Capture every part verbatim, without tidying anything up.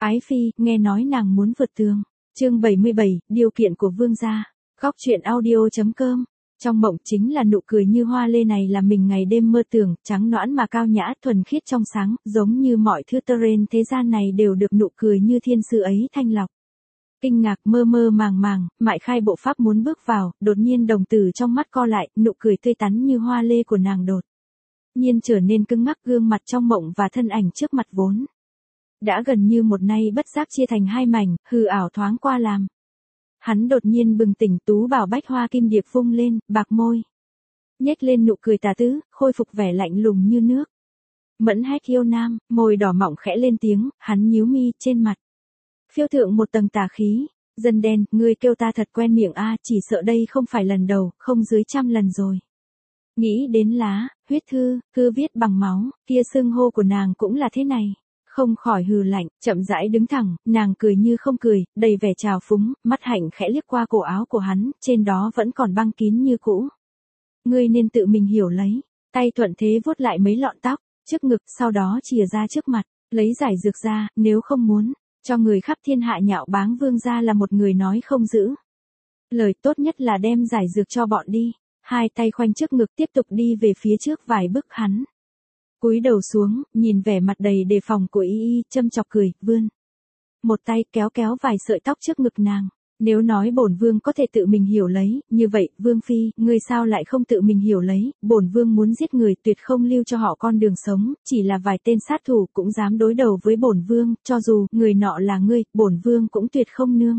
Ái phi, nghe nói nàng muốn vượt tường. Chương bảy mươi bảy, điều kiện của vương gia. Góc truyện audio.com. Trong mộng chính là nụ cười như hoa lê này là mình ngày đêm mơ tưởng, trắng nõn mà cao nhã, thuần khiết trong sáng, giống như mọi thứ terrain thế gian này đều được nụ cười như thiên sư ấy thanh lọc. Kinh ngạc mơ mơ màng màng, mại khai bộ pháp muốn bước vào, đột nhiên đồng tử trong mắt co lại, nụ cười tươi tắn như hoa lê của nàng đột nhiên trở nên cứng ngắc, gương mặt trong mộng và thân ảnh trước mặt vốn đã gần như một nay bất giác chia thành hai mảnh, hư ảo thoáng qua làm hắn đột nhiên bừng tỉnh. Tú bảo bách hoa kim điệp vung lên, bạc môi nhếch lên nụ cười tà tứ, khôi phục vẻ lạnh lùng như nước. Mẫn hách yêu nam, môi đỏ mọng khẽ lên tiếng, hắn nhíu mi, trên mặt phiêu thượng một tầng tà khí. Dân đen, ngươi kêu ta thật quen miệng a, chỉ sợ đây không phải lần đầu, không dưới trăm lần rồi. Nghĩ đến lá, huyết thư, thư viết bằng máu, kia xưng hô của nàng cũng là thế này. Không khỏi hừ lạnh, chậm rãi đứng thẳng, nàng cười như không cười, đầy vẻ trào phúng, mắt hạnh khẽ liếc qua cổ áo của hắn, trên đó vẫn còn băng kín như cũ. Ngươi nên tự mình hiểu lấy, tay thuận thế vuốt lại mấy lọn tóc, trước ngực, sau đó chìa ra trước mặt, lấy giải dược ra, nếu không muốn cho người khắp thiên hạ nhạo báng vương gia là một người nói không giữ lời, tốt nhất là đem giải dược cho bọn đi. Hai tay khoanh trước ngực tiếp tục đi về phía trước vài bước, hắn cúi đầu xuống, nhìn vẻ mặt đầy đề phòng của y y, châm chọc cười, vươn một tay kéo kéo vài sợi tóc trước ngực nàng. Nếu nói bổn vương có thể tự mình hiểu lấy, như vậy, vương phi, ngươi sao lại không tự mình hiểu lấy, bổn vương muốn giết người, tuyệt không lưu cho họ con đường sống, chỉ là vài tên sát thủ cũng dám đối đầu với bổn vương, cho dù người nọ là ngươi, bổn vương cũng tuyệt không nương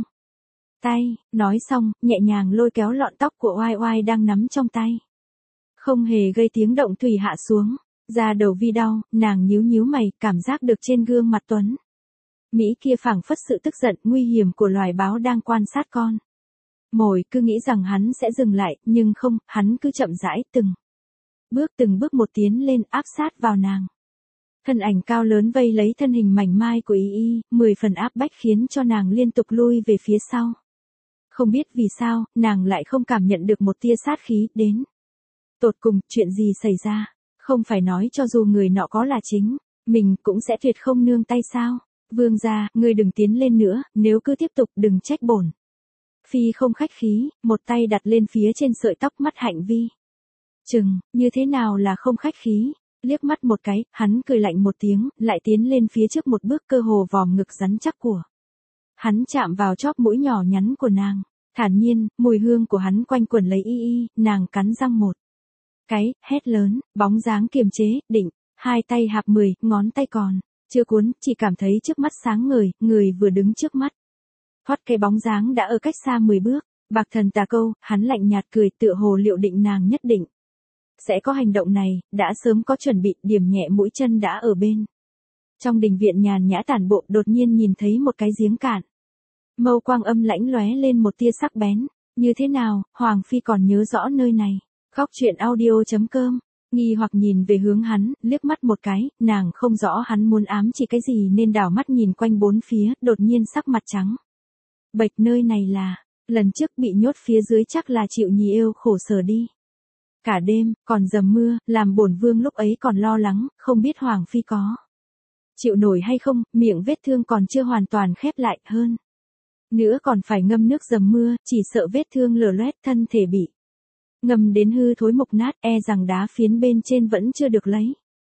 tay. Nói xong, nhẹ nhàng lôi kéo lọn tóc của oai oai đang nắm trong tay, không hề gây tiếng động thủy hạ xuống. Da đầu vi đau, nàng nhíu nhíu mày, cảm giác được trên gương mặt tuấn Mỹ kia phảng phất sự tức giận, nguy hiểm của loài báo đang quan sát con mồi, cứ nghĩ rằng hắn sẽ dừng lại, nhưng không, hắn cứ chậm rãi, từng bước từng bước một tiến lên, áp sát vào nàng. Thân ảnh cao lớn vây lấy thân hình mảnh mai của y y, mười phần áp bách khiến cho nàng liên tục lui về phía sau. Không biết vì sao, nàng lại không cảm nhận được một tia sát khí, đến tột cùng, chuyện gì xảy ra? Không phải nói cho dù người nọ có là chính mình cũng sẽ tuyệt không nương tay sao? Vương gia, ngươi đừng tiến lên nữa, nếu cứ tiếp tục đừng trách bổn phi không khách khí. Một tay đặt lên phía trên sợi tóc, mắt hạnh vi chừng, như thế nào là không khách khí? Liếc mắt một cái, hắn cười lạnh một tiếng, lại tiến lên phía trước một bước, cơ hồ vòm ngực rắn chắc của hắn chạm vào chóp mũi nhỏ nhắn của nàng. Thản nhiên, mùi hương của hắn quanh quẩn lấy y y, nàng cắn răng một cái, hét lớn, bóng dáng kiềm chế, định, hai tay hạp mười, ngón tay còn chưa cuốn, chỉ cảm thấy trước mắt sáng ngời, người vừa đứng trước mắt thoát cái bóng dáng đã ở cách xa mười bước. Bạc thần tà câu, hắn lạnh nhạt cười, tựa hồ liệu định nàng nhất định sẽ có hành động này, đã sớm có chuẩn bị, điểm nhẹ mũi chân đã ở bên trong đình viện nhàn nhã tản bộ, đột nhiên nhìn thấy một cái giếng cạn. Mâu quang âm lãnh lóe lên một tia sắc bén. Như thế nào, Hoàng phi còn nhớ rõ nơi này? Góc truyện audio.com. Nghi hoặc nhìn về hướng hắn, liếc mắt một cái, nàng không rõ hắn muốn ám chỉ cái gì nên đảo mắt nhìn quanh bốn phía, đột nhiên sắc mặt trắng bệch. Nơi này là, lần trước bị nhốt phía dưới chắc là chịu nhì yêu khổ sở đi. Cả đêm, còn dầm mưa, làm bổn vương lúc ấy còn lo lắng, không biết Hoàng phi có chịu nổi hay không, miệng vết thương còn chưa hoàn toàn khép lại, hơn nữa còn phải ngâm nước dầm mưa, chỉ sợ vết thương lở loét, thân thể bị ngâm đến hư thối mục nát, e rằng đá phiến bên trên vẫn chưa được lấy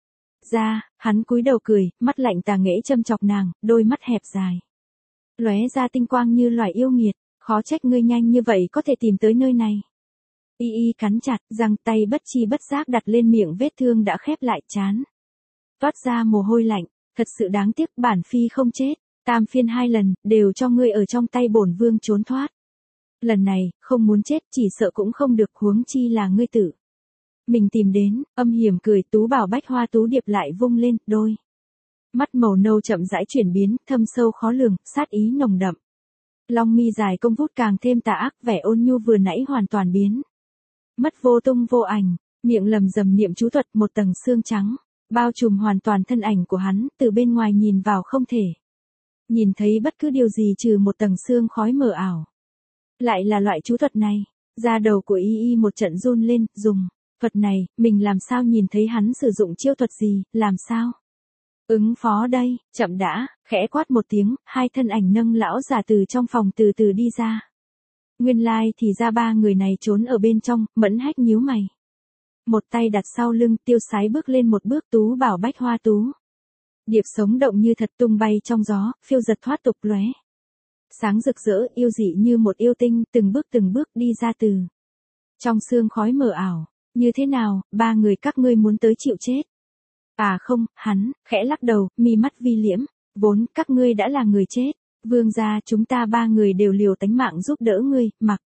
ra. Hắn cúi đầu cười, mắt lạnh tà nghễ châm chọc nàng, đôi mắt hẹp dài lóe ra tinh quang như loài yêu nghiệt. Khó trách ngươi nhanh như vậy có thể tìm tới nơi này. Y y cắn chặt răng, tay bất chi bất giác đặt lên miệng vết thương đã khép lại, chán toát ra mồ hôi lạnh. Thật sự đáng tiếc, bản phi không chết, tam phiên hai lần đều cho ngươi ở trong tay bổn vương trốn thoát. Lần này, không muốn chết, chỉ sợ cũng không được, huống chi là ngươi tự mình tìm đến. Âm hiểm cười, tú bảo bách hoa tú điệp lại vung lên, đôi mắt màu nâu chậm rãi chuyển biến, thâm sâu khó lường, sát ý nồng đậm. Long mi dài công vút càng thêm tà ác, vẻ ôn nhu vừa nãy hoàn toàn biến mất vô tung vô ảnh. Miệng lầm rầm niệm chú thuật, một tầng xương trắng bao trùm hoàn toàn thân ảnh của hắn, từ bên ngoài nhìn vào không thể nhìn thấy bất cứ điều gì trừ một tầng xương khói mờ ảo. Lại là loại chú thuật này. Da đầu của y y một trận run lên, dùng thuật này, mình làm sao nhìn thấy hắn sử dụng chiêu thuật gì, làm sao Ứng phó đây, chậm đã, khẽ quát một tiếng, hai thân ảnh nâng lão già từ trong phòng từ từ đi ra. Nguyên lai thì ra ba người này trốn ở bên trong, Mẫn Hách nhíu mày. Một tay đặt sau lưng, tiêu sái bước lên một bước, tú bảo bách hoa tú. Điệp sống động như thật, tung bay trong gió, phiêu giật thoát tục lóe. Sáng rực rỡ, yêu dị như một yêu tinh, từng bước từng bước đi ra từ trong sương khói mờ ảo. Như thế nào, ba người các ngươi muốn tới chịu chết? À không, hắn, khẽ lắc đầu, mi mắt vi liễm. Vốn, các ngươi đã là người chết. Vương gia chúng ta ba người đều liều tánh mạng giúp đỡ ngươi, mặc.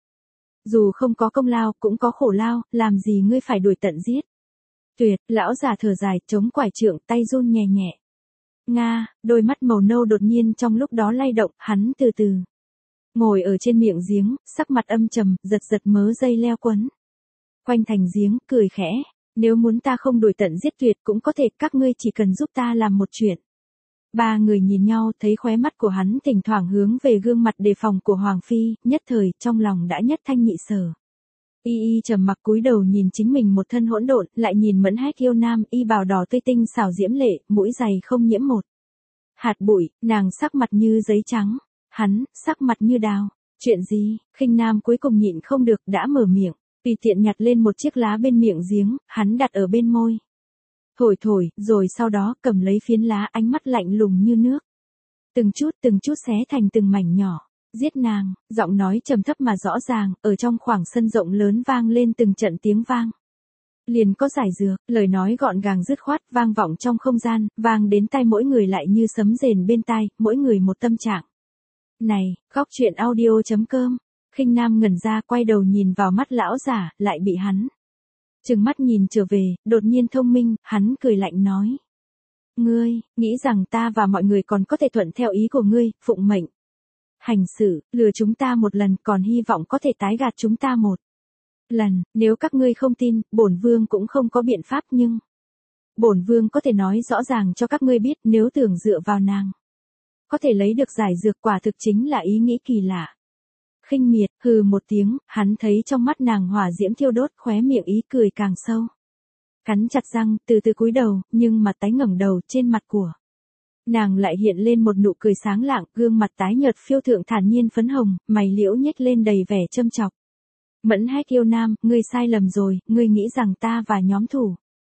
Dù không có công lao, cũng có khổ lao, làm gì ngươi phải đuổi tận giết. Tuyệt, lão già thở dài, chống quải trượng, tay run nhẹ nhẹ. Nga, đôi mắt màu nâu đột nhiên trong lúc đó lay động, hắn từ từ ngồi ở trên miệng giếng, sắc mặt âm trầm, giật giật mớ dây leo quấn quanh thành giếng, cười khẽ. Nếu muốn ta không đuổi tận giết tuyệt cũng có thể, các ngươi chỉ cần giúp ta làm một chuyện. Ba người nhìn nhau, thấy khóe mắt của hắn thỉnh thoảng hướng về gương mặt đề phòng của Hoàng Phi, nhất thời, trong lòng đã nhất thanh nhị sở. Y y trầm mặc cúi đầu nhìn chính mình một thân hỗn độn, lại nhìn Mẫn Hách yêu nam, y bào đỏ tươi tinh xảo diễm lệ, mũi dày không nhiễm một hạt bụi, nàng sắc mặt như giấy trắng, hắn, sắc mặt như đào. Chuyện gì? Khinh nam cuối cùng nhịn không được, đã mở miệng, tùy tiện nhặt lên một chiếc lá bên miệng giếng, hắn đặt ở bên môi. Thổi thổi, rồi sau đó cầm lấy phiến lá, ánh mắt lạnh lùng như nước. Từng chút từng chút xé thành từng mảnh nhỏ. Giết nàng, giọng nói trầm thấp mà rõ ràng, ở trong khoảng sân rộng lớn vang lên từng trận tiếng vang. Liền có giải dược, lời nói gọn gàng dứt khoát, vang vọng trong không gian, vang đến tai mỗi người lại như sấm rền bên tai, mỗi người một tâm trạng. Này, góc truyện audio chấm com. Khinh nam ngẩn ra, quay đầu nhìn vào mắt lão giả, lại bị hắn trừng mắt nhìn trở về, đột nhiên thông minh, hắn cười lạnh nói. Ngươi, nghĩ rằng ta và mọi người còn có thể thuận theo ý của ngươi, phụng mệnh hành xử, lừa chúng ta một lần, còn hy vọng có thể tái gạt chúng ta một lần. Nếu các ngươi không tin, bổn vương cũng không có biện pháp, nhưng bổn vương có thể nói rõ ràng cho các ngươi biết, nếu tưởng dựa vào nàng có thể lấy được giải dược, quả thực chính là ý nghĩ kỳ lạ. Khinh miệt, hừ một tiếng, hắn thấy trong mắt nàng hỏa diễm thiêu đốt, khóe miệng ý cười càng sâu. Cắn chặt răng, từ từ cúi đầu, nhưng mặt tái ngẩng đầu, trên mặt của nàng lại hiện lên một nụ cười sáng lạng, gương mặt tái nhợt phiêu thượng thản nhiên phấn hồng, mày liễu nhếch lên đầy vẻ châm chọc. Mẫn Hách yêu nam, ngươi sai lầm rồi, ngươi nghĩ rằng ta và nhóm thủ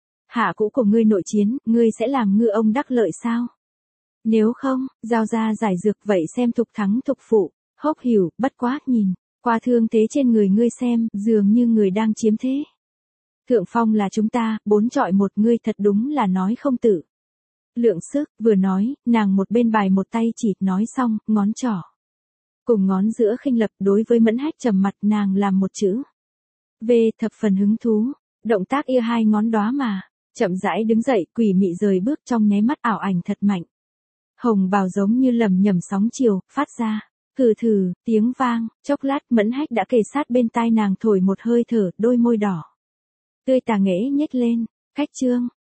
hạ cũ của ngươi nội chiến, ngươi sẽ làm ngư ông đắc lợi sao? Nếu không, giao ra giải dược, vậy xem thục thắng thục phụ. Hốc hiểu, bất quá, nhìn qua thương thế trên người ngươi xem, dường như người đang chiếm thế. Thượng phong là chúng ta, bốn trọi một, ngươi thật đúng là nói không tự lượng sức. Vừa nói, nàng một bên bài một tay chỉ, nói xong, ngón trỏ cùng ngón giữa khinh lập, đối với Mẫn Hách trầm mặt, nàng làm một chữ V, thập phần hứng thú. Động tác ia hai ngón đóa mà chậm rãi đứng dậy, quỷ mị rời bước, trong nháy mắt ảo ảnh thật mạnh. Hồng bào giống như lầm nhầm sóng chiều, phát ra thừ thừ tiếng vang, chốc lát Mẫn Hách đã kề sát bên tai nàng, thổi một hơi thở, đôi môi đỏ tươi tà nghễ nhếch lên. Khách trương,